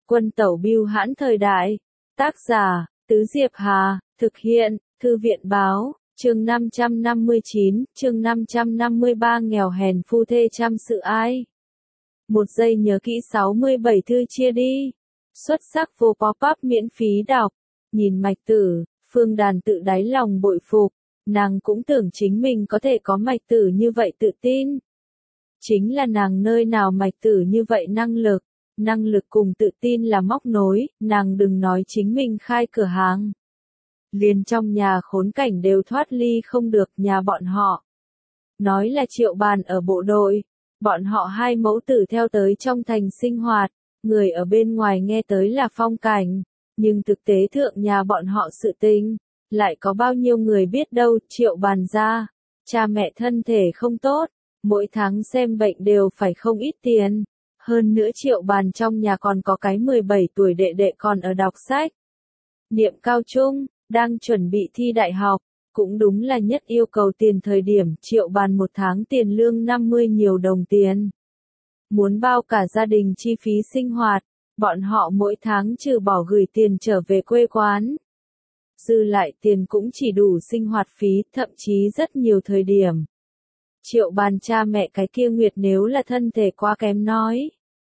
Quân tẩu bưu hãn thời đại. Tác giả, Tứ Diệp Hà, thực hiện, Thư viện báo, chương 559, chương 553 nghèo hèn phu thê chăm sự ai. Một giây nhớ kỹ 67 thư chia đi. Xuất sắc vô pop-up miễn phí đọc. Nhìn Mạch Tử, Phương Đàn tự đáy lòng bội phục. Nàng cũng tưởng chính mình có thể có Mạch Tử như vậy tự tin. Chính là nàng nơi nào Mạch Tử như vậy năng lực cùng tự tin là móc nối, nàng đừng nói chính mình khai cửa hàng. Liền trong nhà khốn cảnh đều thoát ly không được nhà bọn họ. Nói là Triệu Bàn ở bộ đội, bọn họ hai mẫu tử theo tới trong thành sinh hoạt, người ở bên ngoài nghe tới là phong cảnh, nhưng thực tế thượng nhà bọn họ sự tình, lại có bao nhiêu người biết đâu. Triệu Bàn ra, cha mẹ thân thể không tốt, mỗi tháng xem bệnh đều phải không ít tiền. Hơn nữa Triệu Bàn trong nhà còn có cái 17 tuổi đệ đệ còn ở đọc sách. Niệm cao trung, đang chuẩn bị thi đại học, cũng đúng là nhất yêu cầu tiền thời điểm. Triệu Bàn một tháng tiền lương 50 nhiều đồng tiền. Muốn bao cả gia đình chi phí sinh hoạt, bọn họ mỗi tháng trừ bỏ gửi tiền trở về quê quán. Dư lại tiền cũng chỉ đủ sinh hoạt phí, thậm chí rất nhiều thời điểm. Triệu Bàn cha mẹ cái kia Nguyệt nếu là thân thể quá kém nói.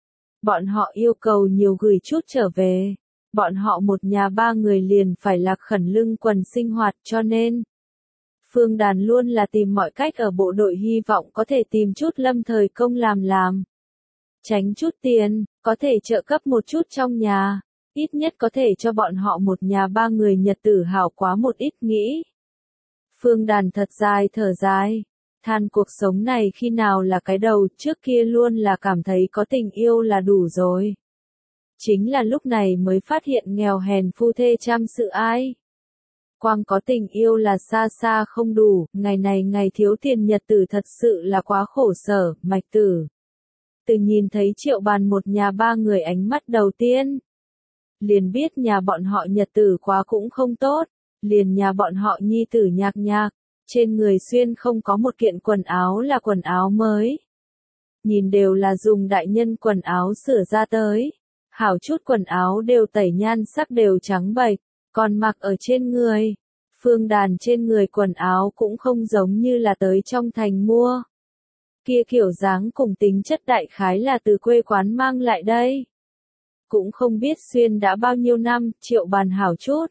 Bọn họ yêu cầu nhiều gửi chút trở về. Bọn họ một nhà ba người liền phải lạc khẩn lưng quần sinh hoạt, cho nên Phương Đàn luôn là tìm mọi cách ở bộ đội, hy vọng có thể tìm chút lâm thời công làm. Tránh chút tiền, có thể trợ cấp một chút trong nhà, ít nhất có thể cho bọn họ một nhà ba người nhật tử hảo quá một ít nghĩ. Phương Đàn thật dài thở dài, than cuộc sống này khi nào là cái đầu, trước kia luôn là cảm thấy có tình yêu là đủ rồi. Chính là lúc này mới phát hiện nghèo hèn phu thê chăm sự ai. Quang có tình yêu là xa xa không đủ, ngày này ngày thiếu tiền nhật tử thật sự là quá khổ sở. Mạch Tử từ nhìn thấy Triệu Bàn một nhà ba người ánh mắt đầu tiên, liền biết nhà bọn họ nhật tử quá cũng không tốt, liền nhà bọn họ nhi tử nhạc, trên người xuyên không có một kiện quần áo là quần áo mới. Nhìn đều là dùng đại nhân quần áo sửa ra tới. Hảo chút quần áo đều tẩy nhan sắc đều trắng bệch, còn mặc ở trên người. Phương Đàn trên người quần áo cũng không giống như là tới trong thành mua. Kia kiểu dáng cùng tính chất đại khái là từ quê quán mang lại đây. Cũng không biết xuyên đã bao nhiêu năm. Triệu Bàn hảo chút.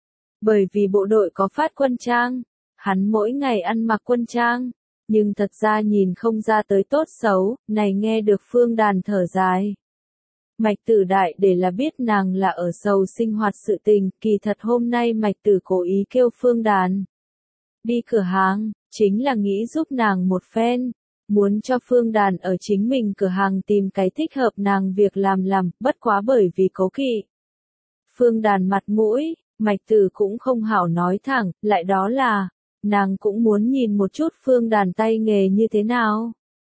Bởi vì bộ đội có phát quân trang, hắn mỗi ngày ăn mặc quân trang, nhưng thật ra nhìn không ra tới tốt xấu. Này nghe được Phương Đàn thở dài. Mạch Tử đại để là biết nàng là ở sầu sinh hoạt sự tình, kỳ thật hôm nay Mạch Tử cố ý kêu Phương Đàn đi cửa hàng, chính là nghĩ giúp nàng một phen, muốn cho Phương Đàn ở chính mình cửa hàng tìm cái thích hợp nàng việc làm, bất quá bởi vì cố kỵ Phương Đàn mặt mũi, Mạch Tử cũng không hảo nói thẳng, lại đó là, nàng cũng muốn nhìn một chút Phương Đàn tay nghề như thế nào.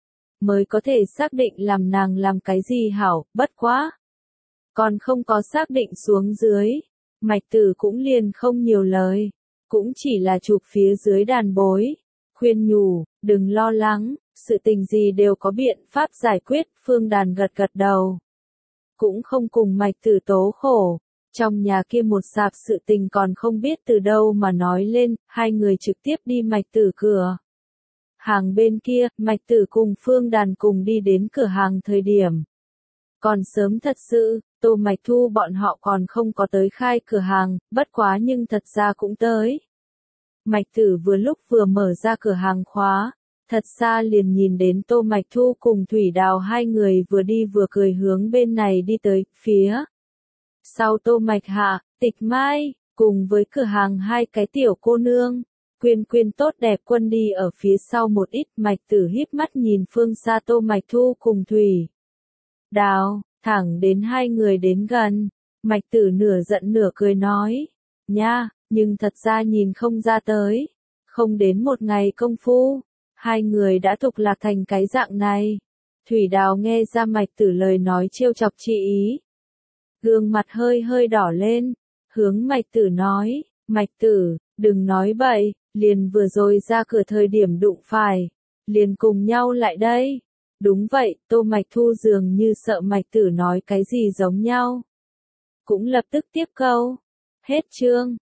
Mới có thể xác định làm nàng làm cái gì hảo, bất quá. Còn không có xác định xuống dưới, Mạch Tử cũng liền không nhiều lời, cũng chỉ là chụp phía dưới đàn bối, khuyên nhủ, đừng lo lắng, sự tình gì đều có biện pháp giải quyết. Phương Đàn gật đầu, cũng không cùng Mạch Tử tố khổ, trong nhà kia một sạp sự tình còn không biết từ đâu mà nói lên, hai người trực tiếp đi Mạch Tử cửa hàng bên kia. Mạch Tử cùng Phương Đàn cùng đi đến cửa hàng thời điểm còn sớm thật sự, Tô Mạch Thu bọn họ còn không có tới khai cửa hàng, bất quá nhưng thật ra cũng tới. Mạch Tử vừa lúc vừa mở ra cửa hàng khóa, thật xa liền nhìn đến Tô Mạch Thu cùng Thủy Đào hai người vừa đi vừa cười hướng bên này đi tới. Phía sau Tô Mạch Hạ, Tịch Mai, cùng với cửa hàng hai cái tiểu cô nương. Quyên tốt đẹp Quân đi ở phía sau một ít. Mạch Tử híp mắt nhìn phương xa Tô Mạch Thu cùng Thủy Đào, thẳng đến hai người đến gần. Mạch Tử nửa giận nửa cười nói, nha, nhưng thật ra nhìn không ra tới. Không đến một ngày công phu, hai người đã thục lạc thành cái dạng này. Thủy Đào nghe ra Mạch Tử lời nói trêu chọc chị ý. Gương mặt hơi đỏ lên, hướng Mạch Tử nói, Mạch Tử, đừng nói bậy. Liền vừa rồi ra cửa thời điểm đụng phải, liền cùng nhau lại đây. Đúng vậy, Tô Mạch Thu dường như sợ Mạch Tử nói cái gì giống nhau. cũng lập tức tiếp câu. Hết chương.